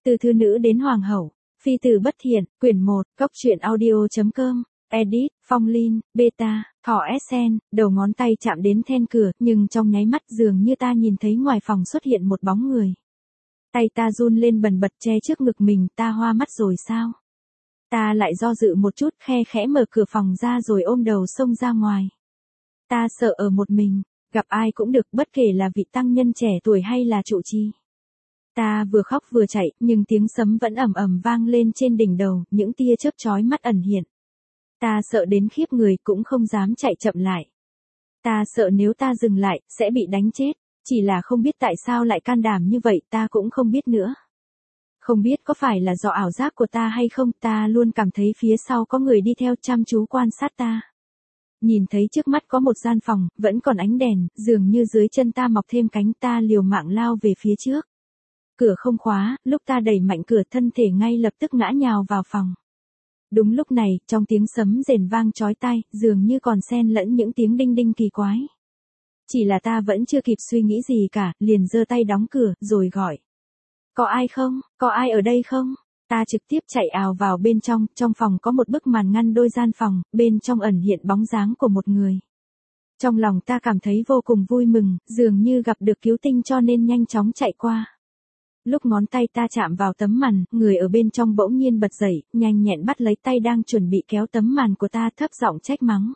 Từ thư nữ đến hoàng hậu, phi tử bất thiện, quyển 1, cốc truyện audio.com, edit, Phong Linh, beta, thỏ SN, đầu ngón tay chạm đến then cửa, nhưng trong nháy mắt dường như ta nhìn thấy ngoài phòng xuất hiện một bóng người. Tay ta run lên bần bật che trước ngực mình, ta hoa mắt rồi sao? Ta lại do dự một chút, khe khẽ mở cửa phòng ra rồi ôm đầu xông ra ngoài. Ta sợ ở một mình, gặp ai cũng được, bất kể là vị tăng nhân trẻ tuổi hay là trụ trì. Ta vừa khóc vừa chạy, nhưng tiếng sấm vẫn ầm ầm vang lên trên đỉnh đầu, những tia chớp chói mắt ẩn hiện. Ta sợ đến khiếp người, cũng không dám chạy chậm lại. Ta sợ nếu ta dừng lại, sẽ bị đánh chết, chỉ là không biết tại sao lại can đảm như vậy, ta cũng không biết nữa. Không biết có phải là do ảo giác của ta hay không, ta luôn cảm thấy phía sau có người đi theo chăm chú quan sát ta. Nhìn thấy trước mắt có một gian phòng, vẫn còn ánh đèn, dường như dưới chân ta mọc thêm cánh, ta liều mạng lao về phía trước. Cửa không khóa, lúc ta đẩy mạnh cửa thân thể ngay lập tức ngã nhào vào phòng. Đúng lúc này, trong tiếng sấm rền vang chói tai, dường như còn xen lẫn những tiếng đinh đinh kỳ quái. Chỉ là ta vẫn chưa kịp suy nghĩ gì cả, liền giơ tay đóng cửa, rồi gọi. Có ai không? Có ai ở đây không? Ta trực tiếp chạy ào vào bên trong phòng có một bức màn ngăn đôi gian phòng, bên trong ẩn hiện bóng dáng của một người. Trong lòng ta cảm thấy vô cùng vui mừng, dường như gặp được cứu tinh cho nên nhanh chóng chạy qua. Lúc ngón tay ta chạm vào tấm màn, người ở bên trong bỗng nhiên bật dậy, nhanh nhẹn bắt lấy tay đang chuẩn bị kéo tấm màn của ta, thấp giọng trách mắng.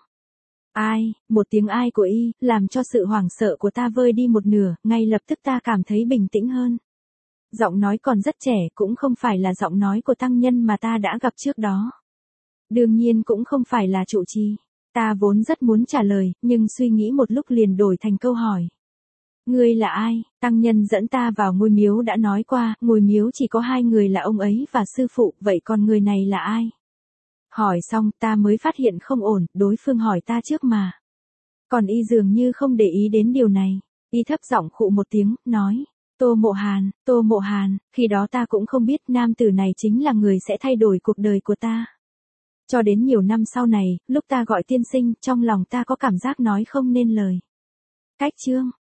Ai, một tiếng ai của y, làm cho sự hoảng sợ của ta vơi đi một nửa, ngay lập tức ta cảm thấy bình tĩnh hơn. Giọng nói còn rất trẻ, cũng không phải là giọng nói của tăng nhân mà ta đã gặp trước đó. Đương nhiên cũng không phải là trụ trì. Ta vốn rất muốn trả lời, nhưng suy nghĩ một lúc liền đổi thành câu hỏi. Ngươi là ai? Tăng nhân dẫn ta vào ngôi miếu đã nói qua, ngôi miếu chỉ có 2 người là ông ấy và sư phụ, vậy còn người này là ai? Hỏi xong ta mới phát hiện không ổn, đối phương hỏi ta trước mà. Còn y dường như không để ý đến điều này. Y thấp giọng khụ một tiếng, nói. Tô Mộ Hàn, khi đó ta cũng không biết nam tử này chính là người sẽ thay đổi cuộc đời của ta. Cho đến nhiều năm sau này, lúc ta gọi tiên sinh, trong lòng ta có cảm giác nói không nên lời. Cách chương